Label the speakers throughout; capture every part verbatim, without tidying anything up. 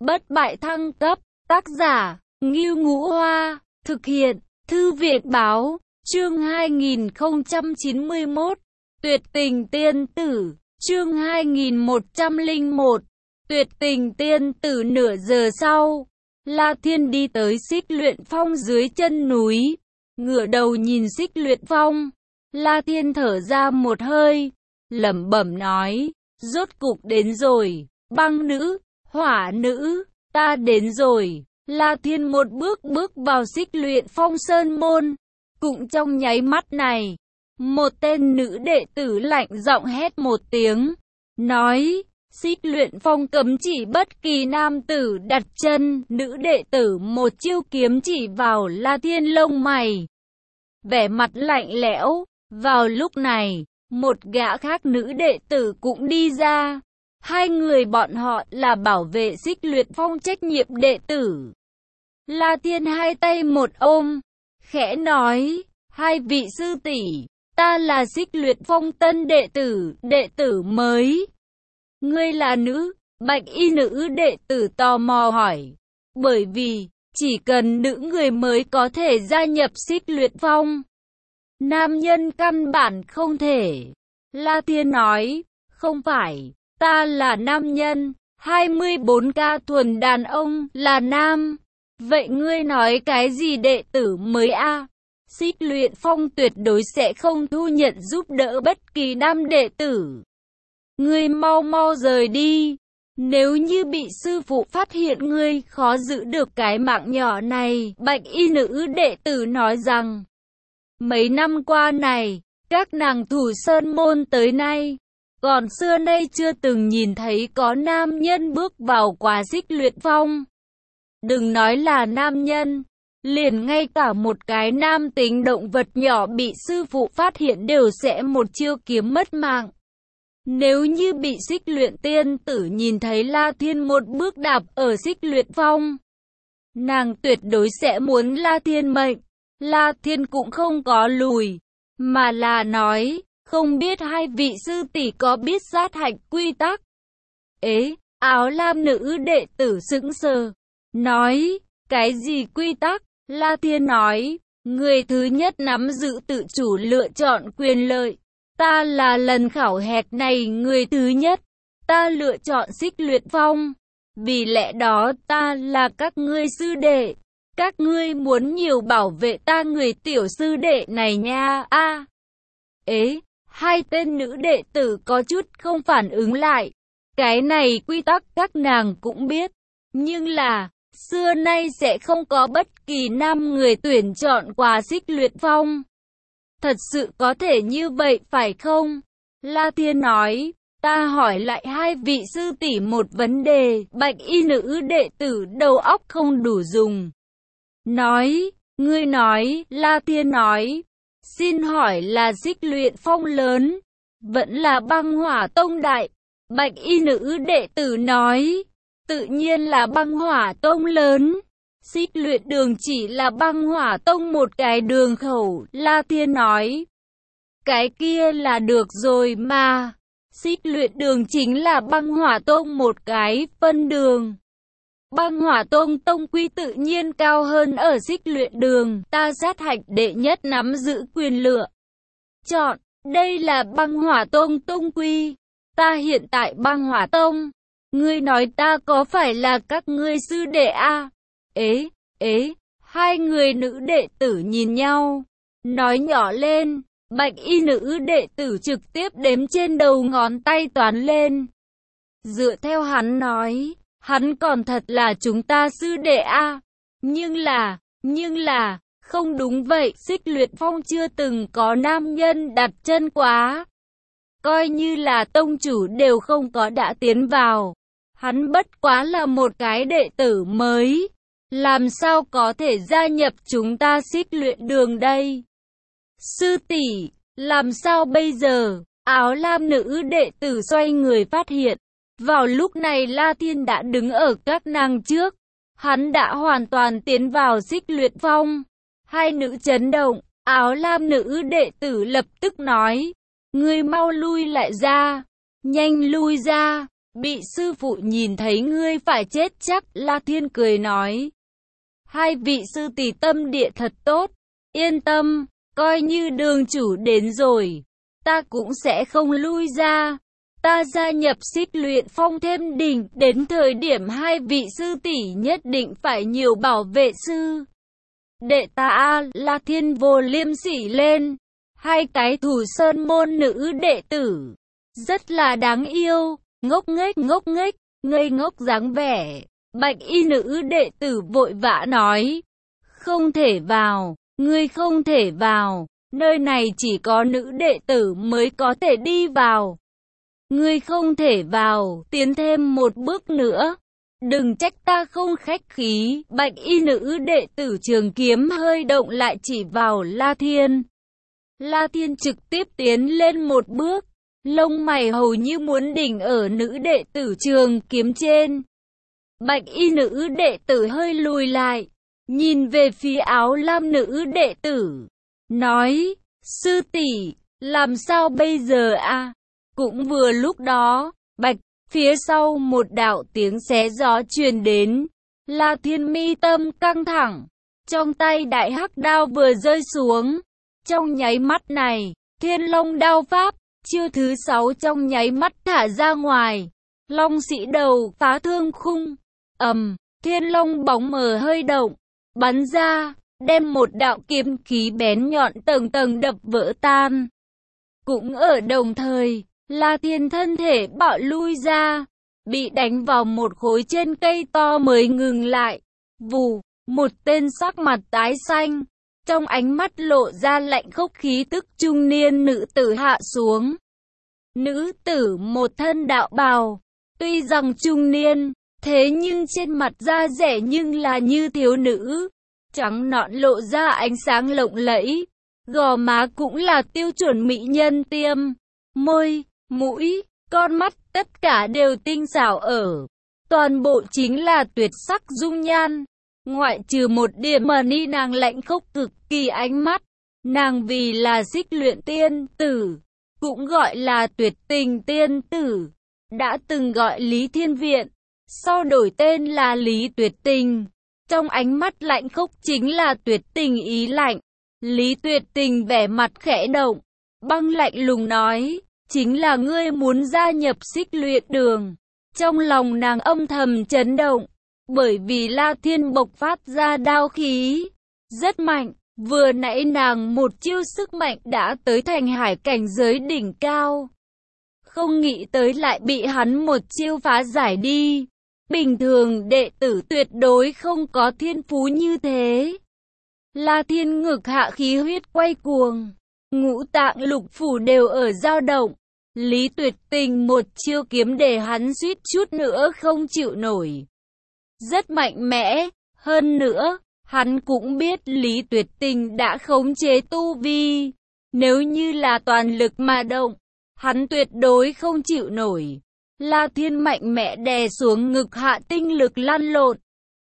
Speaker 1: Bất bại thăng cấp, tác giả, Ngưu Ngũ Hoa, thực hiện, Thư viện Báo, chương hai nghìn không trăm chín mươi mốt, Tuyệt tình tiên tử, chương hai nghìn một trăm lẻ một, Tuyệt tình tiên tử. Nửa giờ sau, La Thiên đi tới Xích Luyện Phong dưới chân núi, ngửa đầu nhìn Xích Luyện Phong, La Thiên thở ra một hơi, lẩm bẩm nói, rốt cục đến rồi, băng nữ, hỏa nữ, ta đến rồi. La Thiên một bước bước vào Xích Luyện Phong sơn môn, cũng trong nháy mắt này, một tên nữ đệ tử lạnh giọng hét một tiếng, nói, Xích Luyện Phong cấm chỉ bất kỳ nam tử đặt chân. Nữ đệ tử một chiêu kiếm chỉ vào La Thiên, lông mày, vẻ mặt lạnh lẽo. Vào lúc này, một gã khác nữ đệ tử cũng đi ra. Hai người bọn họ là bảo vệ Xích Luyện Phong trách nhiệm đệ tử. La Thiên hai tay một ôm, khẽ nói, hai vị sư tỷ, ta là Xích Luyện Phong tân đệ tử, đệ tử mới. Ngươi là nữ? Bạch y nữ đệ tử tò mò hỏi, bởi vì chỉ cần nữ người mới có thể gia nhập Xích Luyện Phong, nam nhân căn bản không thể. La Thiên nói, không phải, ta là nam nhân, hai mươi bốn ca thuần đàn ông, là nam. Vậy ngươi nói cái gì đệ tử mới a? À? Xích Luyện Phong tuyệt đối sẽ không thu nhận giúp đỡ bất kỳ nam đệ tử. Ngươi mau mau rời đi, nếu như bị sư phụ phát hiện ngươi khó giữ được cái mạng nhỏ này. Bạch y nữ đệ tử nói rằng, mấy năm qua này, các nàng thủ sơn môn tới nay, còn xưa nay chưa từng nhìn thấy có nam nhân bước vào quá Xích Luyện Phong. Đừng nói là nam nhân, liền ngay cả một cái nam tính động vật nhỏ bị sư phụ phát hiện đều sẽ một chiêu kiếm mất mạng. Nếu như bị Xích Luyện tiên tử nhìn thấy La Thiên một bước đạp ở Xích Luyện Phong, nàng tuyệt đối sẽ muốn La Thiên mệnh. La Thiên cũng không có lùi, mà là nói, không biết hai vị sư tỷ có biết sát hạch quy tắc? Ế, áo lam nữ đệ tử sững sờ, nói, cái gì quy tắc? La Thiên nói, người thứ nhất nắm giữ tự chủ lựa chọn quyền lợi. Ta là lần khảo hạch này người thứ nhất, ta lựa chọn Xích Luyện Phong, vì lẽ đó ta là các ngươi sư đệ. Các ngươi muốn nhiều bảo vệ ta người tiểu sư đệ này nha. A, à, ế, hai tên nữ đệ tử có chút không phản ứng lại. Cái này quy tắc các nàng cũng biết, nhưng là xưa nay sẽ không có bất kỳ nam người tuyển chọn qua Xích Luyện Phong. Thật sự có thể như vậy phải không? La Thiên nói, ta hỏi lại hai vị sư tỷ một vấn đề. Bạch y nữ đệ tử đầu óc không đủ dùng, nói, ngươi nói. La Thiên nói, xin hỏi là Xích Luyện Phong lớn, vẫn là băng hỏa tông đại? Bạch y nữ đệ tử nói, tự nhiên là băng hỏa tông lớn. Xích Luyện đường chỉ là băng hỏa tông một cái đường khẩu. La Thiên nói, cái kia là được rồi mà. Xích Luyện đường chính là băng hỏa tông một cái phân đường. Băng hỏa tông tông quy tự nhiên cao hơn ở Xích Luyện đường. Ta sát hạch đệ nhất nắm giữ quyền lựa chọn. Đây là băng hỏa tông tông quy. Ta hiện tại băng hỏa tông. Ngươi nói ta có phải là các ngươi sư đệ a? À? Ế, ế, hai người nữ đệ tử nhìn nhau, nói nhỏ lên. Bạch y nữ đệ tử trực tiếp đếm trên đầu ngón tay toán lên. Dựa theo hắn nói, hắn còn thật là chúng ta sư đệ a. À? Nhưng là, nhưng là, không đúng vậy. Xích Luyện Phong chưa từng có nam nhân đặt chân quá. Coi như là tông chủ đều không có đã tiến vào. Hắn bất quá là một cái đệ tử mới, làm sao có thể gia nhập chúng ta Xích Luyện đường đây? Sư tỷ, làm sao bây giờ? Áo lam nữ đệ tử xoay người phát hiện, vào lúc này La Thiên đã đứng ở các nàng trước. Hắn đã hoàn toàn tiến vào Xích Luyện Phong. Hai nữ chấn động, áo lam nữ đệ tử lập tức nói, ngươi mau lui lại ra, nhanh lui ra. bị sư phụ nhìn thấy ngươi phải chết chắc. La Thiên cười nói, hai vị sư tỷ tâm địa thật tốt, yên tâm, coi như đường chủ đến rồi, ta cũng sẽ không lui ra. Ta gia nhập Xích Luyện Phong thêm đỉnh, đến thời điểm hai vị sư tỷ nhất định phải nhiều bảo vệ sư đệ ta. A La Thiên vô liêm sỉ lên, hai cái Thủ Sơn môn nữ đệ tử rất là đáng yêu, ngốc nghếch ngốc nghếch, ngây ngốc dáng vẻ. Bạch y nữ đệ tử vội vã nói, không thể vào, ngươi không thể vào, nơi này chỉ có nữ đệ tử mới có thể đi vào. Ngươi không thể vào, tiến thêm một bước nữa. Đừng trách ta không khách khí. Bạch y nữ đệ tử trường kiếm hơi động lại chỉ vào La Thiên. La Thiên trực tiếp tiến lên một bước, lông mày hầu như muốn đỉnh ở nữ đệ tử trường kiếm trên. Bạch y nữ đệ tử hơi lùi lại, nhìn về phía áo lam nữ đệ tử, nói, sư tỷ, làm sao bây giờ a? Cũng vừa lúc đó, bạch, phía sau một đạo tiếng xé gió truyền đến. La Thiên mi tâm căng thẳng, trong tay đại hắc đao vừa rơi xuống. Trong nháy mắt này, Thiên Long đao pháp, chiêu thứ sáu trong nháy mắt thả ra ngoài. Long sĩ đầu phá thương khung, ầm, Thiên Long bóng mờ hơi động, bắn ra, đem một đạo kiếm khí bén nhọn tầng tầng đập vỡ tan. Cũng ở đồng thời, La Thiên thân thể bạo lui ra, bị đánh vào một khối trên cây to mới ngừng lại. Vù, một tên sắc mặt tái xanh, trong ánh mắt lộ ra lạnh khốc khí tức trung niên nữ tử hạ xuống. Nữ tử một thân đạo bào, tuy rằng trung niên, thế nhưng trên mặt da rẻ nhưng là như thiếu nữ, trắng nõn lộ ra ánh sáng lộng lẫy, gò má cũng là tiêu chuẩn mỹ nhân tiêm, môi, mũi, con mắt tất cả đều tinh xảo ở. Toàn bộ chính là tuyệt sắc dung nhan, ngoại trừ một điểm mờ ni nàng lạnh khốc cực kỳ ánh mắt. Nàng vì là Xích Luyện tiên tử, cũng gọi là Tuyệt Tình tiên tử, đã từng gọi Lý Thiên Viện, sau đổi tên là Lý Tuyệt Tình. Trong ánh mắt lạnh khốc chính là tuyệt tình ý lạnh. Lý Tuyệt Tình vẻ mặt khẽ động, băng lạnh lùng nói, chính là ngươi muốn gia nhập Xích Luyện đường. Trong lòng nàng âm thầm chấn động, bởi vì La Thiên bộc phát ra đao khí rất mạnh, vừa nãy nàng một chiêu sức mạnh đã tới thành hải cảnh giới đỉnh cao, không nghĩ tới lại bị hắn một chiêu phá giải đi. Bình thường đệ tử tuyệt đối không có thiên phú như thế. La Thiên ngực hạ khí huyết quay cuồng, ngũ tạng lục phủ đều ở dao động. Lý Tuyệt Tình một chiêu kiếm để hắn suýt chút nữa không chịu nổi. Rất mạnh mẽ, hơn nữa, hắn cũng biết Lý Tuyệt Tình đã khống chế tu vi. Nếu như là toàn lực mà động, hắn tuyệt đối không chịu nổi. La Thiên mạnh mẽ đè xuống ngực hạ tinh lực lăn lộn,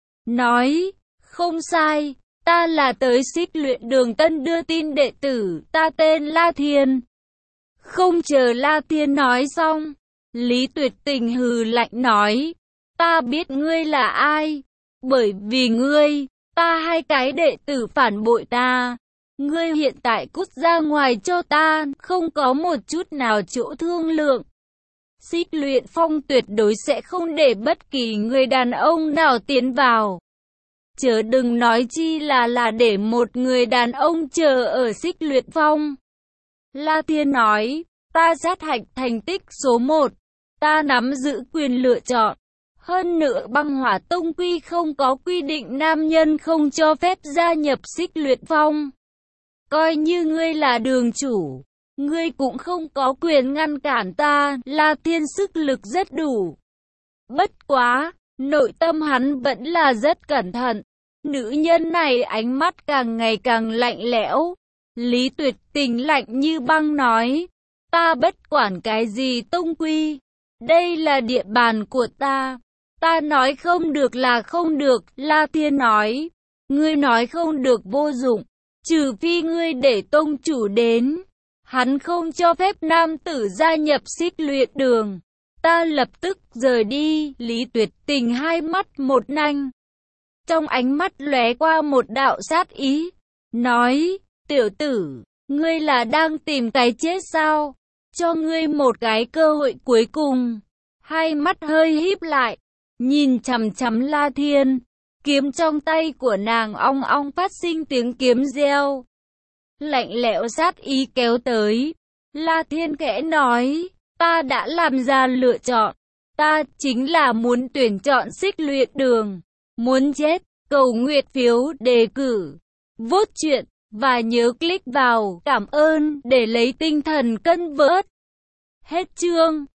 Speaker 1: nói, không sai, ta là tới Xích Luyện đường tân đưa tin đệ tử, ta tên La Thiên. Không chờ La Thiên nói xong, Lý Tuyệt Tình hừ lạnh nói, ta biết ngươi là ai, bởi vì ngươi, ta hai cái đệ tử phản bội ta. Ngươi hiện tại cút ra ngoài cho ta, không có một chút nào chỗ thương lượng. Xích Luyện Phong tuyệt đối sẽ không để bất kỳ người đàn ông nào tiến vào. Chớ đừng nói chi là là để một người đàn ông chờ ở Xích Luyện Phong. La Thiên nói, ta sát hạch thành tích số một, ta nắm giữ quyền lựa chọn. Hơn nữa Băng Hỏa Tông quy không có quy định nam nhân không cho phép gia nhập Xích Luyện Phong. Coi như ngươi là đường chủ, ngươi cũng không có quyền ngăn cản ta. La Thiên sức lực rất đủ. Bất quá, nội tâm hắn vẫn là rất cẩn thận. Nữ nhân này ánh mắt càng ngày càng lạnh lẽo. Lý Tuyệt Tình lạnh như băng nói, ta bất quản cái gì tông quy, đây là địa bàn của ta. Ta nói không được là không được. La Thiên nói, ngươi nói không được vô dụng, trừ phi ngươi để tông chủ đến. Hắn không cho phép nam tử gia nhập Xích Luyện đường. ta lập tức rời đi. Lý Tuyệt Tình hai mắt một nanh, trong ánh mắt lóe qua một đạo sát ý, nói, tiểu tử, ngươi là đang tìm cái chết sao? Cho ngươi một cái cơ hội cuối cùng. Hai mắt hơi híp lại, nhìn chằm chằm La Thiên, kiếm trong tay của nàng ong ong phát sinh tiếng kiếm reo. Lạnh lẽo sát ý kéo tới. La Thiên khẽ nói, ta đã làm ra lựa chọn. Ta chính là muốn tuyển chọn Xích Luyện Đường. Muốn chết, cầu nguyện phiếu đề cử, vote chuyện, và nhớ click vào cảm ơn để lấy tinh thần cân vớt. Hết chương.